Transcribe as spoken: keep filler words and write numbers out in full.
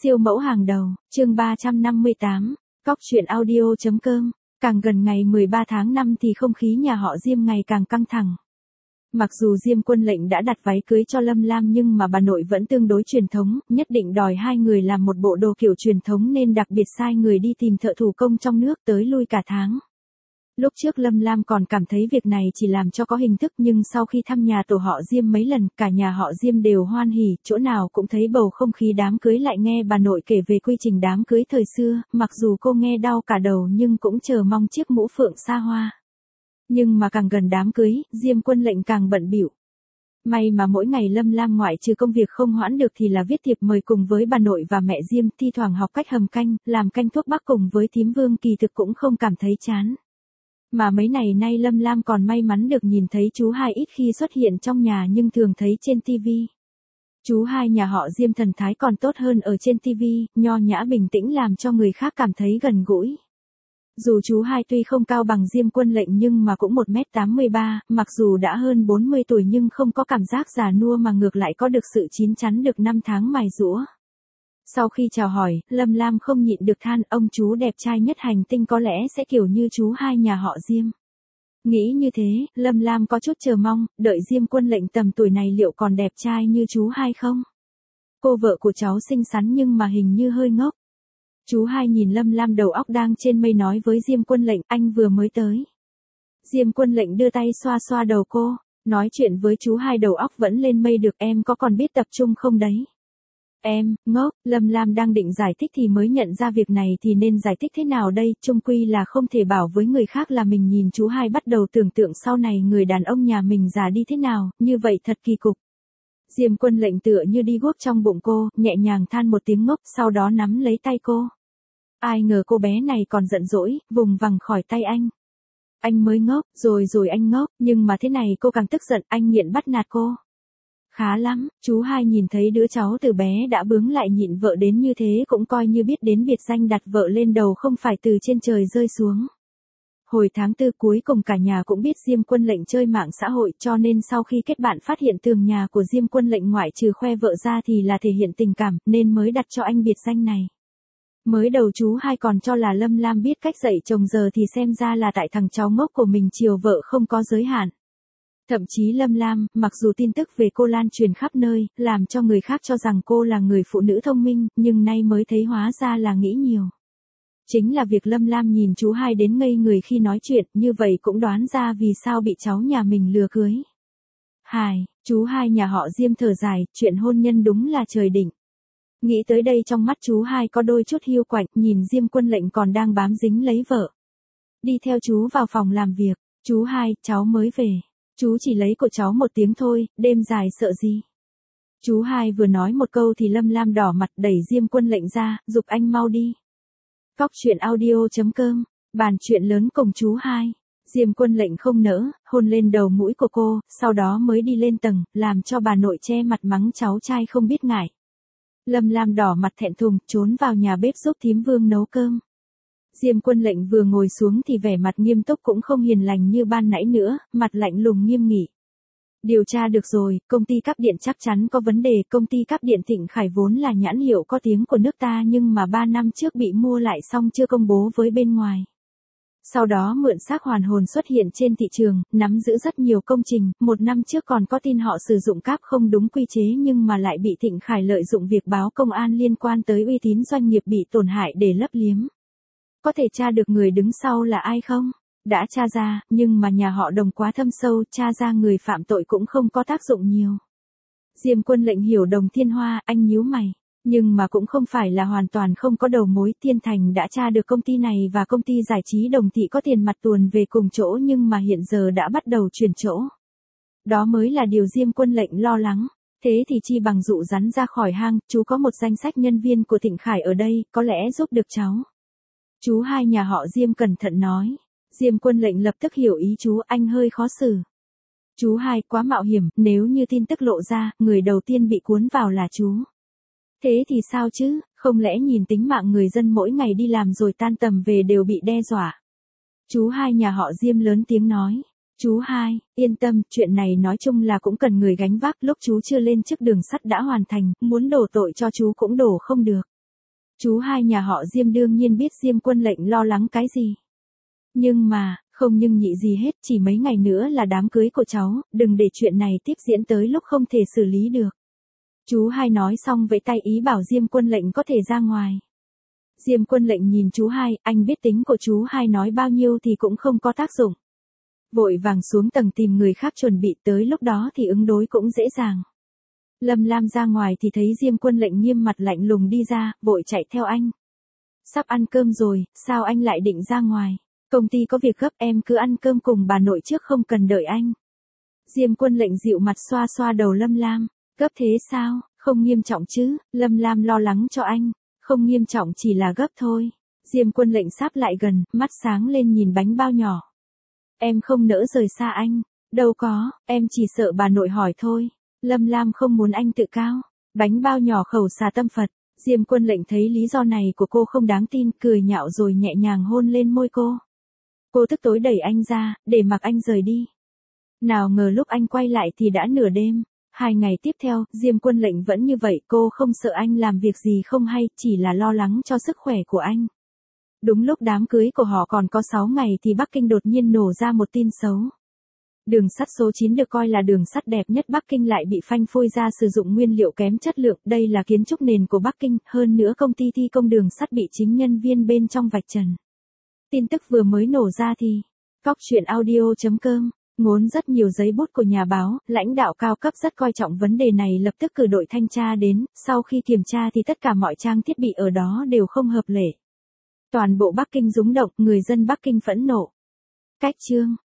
Siêu mẫu hàng đầu, chương ba trăm năm mươi tám, cóc truyện audio.com. Càng gần ngày mười ba tháng năm thì không khí nhà họ Diêm ngày càng căng thẳng. Mặc dù Diêm Quân Lệnh đã đặt váy cưới cho Lâm Lam nhưng mà bà nội vẫn tương đối truyền thống, nhất định đòi hai người làm một bộ đồ kiểu truyền thống nên đặc biệt sai người đi tìm thợ thủ công trong nước tới lui cả tháng. Lúc trước Lâm Lam còn cảm thấy việc này chỉ làm cho có hình thức nhưng sau khi thăm nhà tổ họ Diêm mấy lần, cả nhà họ Diêm đều hoan hỉ, chỗ nào cũng thấy bầu không khí đám cưới, lại nghe bà nội kể về quy trình đám cưới thời xưa, mặc dù cô nghe đau cả đầu nhưng cũng chờ mong chiếc mũ phượng xa hoa. Nhưng mà càng gần đám cưới, Diêm Quân Lệnh càng bận bịu. May mà mỗi ngày Lâm Lam ngoại trừ công việc không hoãn được thì là viết thiệp mời cùng với bà nội và mẹ Diêm, thi thoảng học cách hầm canh, làm canh thuốc bắc cùng với thím Vương, kỳ thực cũng không cảm thấy chán. Mà mấy ngày nay Lâm Lam còn may mắn được nhìn thấy chú hai ít khi xuất hiện trong nhà nhưng thường thấy trên tivi. Chú hai nhà họ Diêm thần thái còn tốt hơn ở trên tivi, nho nhã bình tĩnh làm cho người khác cảm thấy gần gũi. Dù chú hai tuy không cao bằng Diêm Quân Lệnh nhưng mà cũng một mét tám mươi ba, mặc dù đã hơn bốn mươi tuổi nhưng không có cảm giác già nua mà ngược lại có được sự chín chắn được năm tháng mài giũa. Sau khi chào hỏi, Lâm Lam không nhịn được than ông chú đẹp trai nhất hành tinh có lẽ sẽ kiểu như chú hai nhà họ Diêm. Nghĩ như thế, Lâm Lam có chút chờ mong, đợi Diêm Quân Lệnh tầm tuổi này liệu còn đẹp trai như chú hai không? Cô vợ của cháu xinh xắn nhưng mà hình như hơi ngốc. Chú hai nhìn Lâm Lam đầu óc đang trên mây nói với Diêm Quân Lệnh, anh vừa mới tới. Diêm Quân Lệnh đưa tay xoa xoa đầu cô, nói chuyện với chú hai đầu óc vẫn lên mây được, em có còn biết tập trung không đấy? Em, ngốc, Lâm Lam đang định giải thích thì mới nhận ra việc này thì nên giải thích thế nào đây, chung quy là không thể bảo với người khác là mình nhìn chú hai, bắt đầu tưởng tượng sau này người đàn ông nhà mình già đi thế nào, như vậy thật kỳ cục. Diêm Quân Lệnh tựa như đi guốc trong bụng cô, nhẹ nhàng than một tiếng ngốc, sau đó nắm lấy tay cô. Ai ngờ cô bé này còn giận dỗi, vùng vằng khỏi tay anh. Anh mới ngốc, rồi rồi anh ngốc, nhưng mà thế này cô càng tức giận, anh nghiện bắt nạt cô. Khá lắm, chú hai nhìn thấy đứa cháu từ bé đã bướng lại nhịn vợ đến như thế cũng coi như biết đến biệt danh đặt vợ lên đầu không phải từ trên trời rơi xuống. Hồi tháng tư cuối cùng cả nhà cũng biết Diêm Quân Lệnh chơi mạng xã hội cho nên sau khi kết bạn phát hiện tường nhà của Diêm Quân Lệnh ngoại trừ khoe vợ ra thì là thể hiện tình cảm nên mới đặt cho anh biệt danh này. Mới đầu chú hai còn cho là Lâm Lam biết cách dạy chồng, giờ thì xem ra là tại thằng cháu ngốc của mình chiều vợ không có giới hạn. Thậm chí Lâm Lam, mặc dù tin tức về cô lan truyền khắp nơi, làm cho người khác cho rằng cô là người phụ nữ thông minh, nhưng nay mới thấy hóa ra là nghĩ nhiều. Chính là việc Lâm Lam nhìn chú hai đến ngây người khi nói chuyện, như vậy cũng đoán ra vì sao bị cháu nhà mình lừa cưới. Hài, chú hai nhà họ Diêm thở dài, chuyện hôn nhân đúng là trời định. Nghĩ tới đây trong mắt chú hai có đôi chút hiu quạnh, nhìn Diêm Quân Lệnh còn đang bám dính lấy vợ. Đi theo chú vào phòng làm việc, chú hai, cháu mới về. Chú chỉ lấy của cháu một tiếng thôi, đêm dài sợ gì. Chú hai vừa nói một câu thì Lâm Lam đỏ mặt đẩy Diêm Quân Lệnh ra, giục anh mau đi. Cóc truyện audio.com, bàn chuyện lớn cùng chú hai. Diêm Quân Lệnh không nỡ, hôn lên đầu mũi của cô, sau đó mới đi lên tầng, làm cho bà nội che mặt mắng cháu trai không biết ngại. Lâm Lam đỏ mặt thẹn thùng, trốn vào nhà bếp giúp thím Vương nấu cơm. Diêm Quân Lệnh vừa ngồi xuống thì vẻ mặt nghiêm túc cũng không hiền lành như ban nãy nữa, mặt lạnh lùng nghiêm nghị. Điều tra được rồi, công ty cáp điện chắc chắn có vấn đề, công ty cáp điện Thịnh Khải vốn là nhãn hiệu có tiếng của nước ta nhưng mà ba năm trước bị mua lại xong chưa công bố với bên ngoài. Sau đó mượn xác hoàn hồn xuất hiện trên thị trường, nắm giữ rất nhiều công trình, một năm trước còn có tin họ sử dụng cáp không đúng quy chế nhưng mà lại bị Thịnh Khải lợi dụng việc báo công an liên quan tới uy tín doanh nghiệp bị tổn hại để lấp liếm. Có thể tra được người đứng sau là ai không? Đã tra ra, nhưng mà nhà họ Đồng quá thâm sâu, tra ra người phạm tội cũng không có tác dụng nhiều. Diêm Quân Lệnh hiểu Đồng Thiên Hoa, anh nhíu mày. Nhưng mà cũng không phải là hoàn toàn không có đầu mối, Thiên Thành đã tra được công ty này và công ty giải trí Đồng Thị có tiền mặt tuồn về cùng chỗ nhưng mà hiện giờ đã bắt đầu chuyển chỗ. Đó mới là điều Diêm Quân Lệnh lo lắng. Thế thì chi bằng dụ rắn ra khỏi hang, chú có một danh sách nhân viên của Thịnh Khải ở đây, có lẽ giúp được cháu. Chú hai nhà họ Diêm cẩn thận nói. Diêm Quân Lệnh lập tức hiểu ý chú, anh hơi khó xử. Chú hai, quá mạo hiểm, nếu như tin tức lộ ra, người đầu tiên bị cuốn vào là chú. Thế thì sao chứ, không lẽ nhìn tính mạng người dân mỗi ngày đi làm rồi tan tầm về đều bị đe dọa. Chú hai nhà họ Diêm lớn tiếng nói. Chú hai, yên tâm, chuyện này nói chung là cũng cần người gánh vác, lúc chú chưa lên chức đường sắt đã hoàn thành, muốn đổ tội cho chú cũng đổ không được. Chú hai nhà họ Diêm đương nhiên biết Diêm Quân Lệnh lo lắng cái gì. Nhưng mà, không nhưng nhị gì hết, chỉ mấy ngày nữa là đám cưới của cháu, đừng để chuyện này tiếp diễn tới lúc không thể xử lý được. Chú hai nói xong vẫy tay ý bảo Diêm Quân Lệnh có thể ra ngoài. Diêm Quân Lệnh nhìn chú hai, anh biết tính của chú hai nói bao nhiêu thì cũng không có tác dụng. Vội vàng xuống tầng tìm người khác chuẩn bị, tới lúc đó thì ứng đối cũng dễ dàng. Lâm Lam ra ngoài thì thấy Diêm Quân Lệnh nghiêm mặt lạnh lùng đi ra, vội chạy theo anh. Sắp ăn cơm rồi, sao anh lại định ra ngoài? Công ty có việc gấp, em cứ ăn cơm cùng bà nội trước không cần đợi anh. Diêm Quân Lệnh dịu mặt xoa xoa đầu Lâm Lam. Gấp thế sao, không nghiêm trọng chứ? Lâm Lam lo lắng cho anh. Không nghiêm trọng, chỉ là gấp thôi. Diêm Quân Lệnh sáp lại gần, mắt sáng lên nhìn bánh bao nhỏ. Em không nỡ rời xa anh. Đâu có, em chỉ sợ bà nội hỏi thôi. Lâm Lam không muốn anh tự cao. Bánh bao nhỏ khẩu xà tâm Phật. Diêm Quân Lệnh thấy lý do này của cô không đáng tin, cười nhạo rồi nhẹ nhàng hôn lên môi cô. Cô tức tối đẩy anh ra, để mặc anh rời đi. Nào ngờ lúc anh quay lại thì đã nửa đêm. Hai ngày tiếp theo, Diêm Quân Lệnh vẫn như vậy, cô không sợ anh làm việc gì không hay, chỉ là lo lắng cho sức khỏe của anh. Đúng lúc đám cưới của họ còn có sáu ngày thì Bắc Kinh đột nhiên nổ ra một tin xấu. Đường sắt số chín được coi là đường sắt đẹp nhất Bắc Kinh lại bị phanh phui ra sử dụng nguyên liệu kém chất lượng, đây là kiến trúc nền của Bắc Kinh, hơn nữa công ty thi công đường sắt bị chính nhân viên bên trong vạch trần. Tin tức vừa mới nổ ra thì, cóc truyện audio chấm com, ngốn rất nhiều giấy bút của nhà báo, lãnh đạo cao cấp rất coi trọng vấn đề này lập tức cử đội thanh tra đến, sau khi kiểm tra thì tất cả mọi trang thiết bị ở đó đều không hợp lệ. Toàn bộ Bắc Kinh rúng động, người dân Bắc Kinh phẫn nộ. Cách chương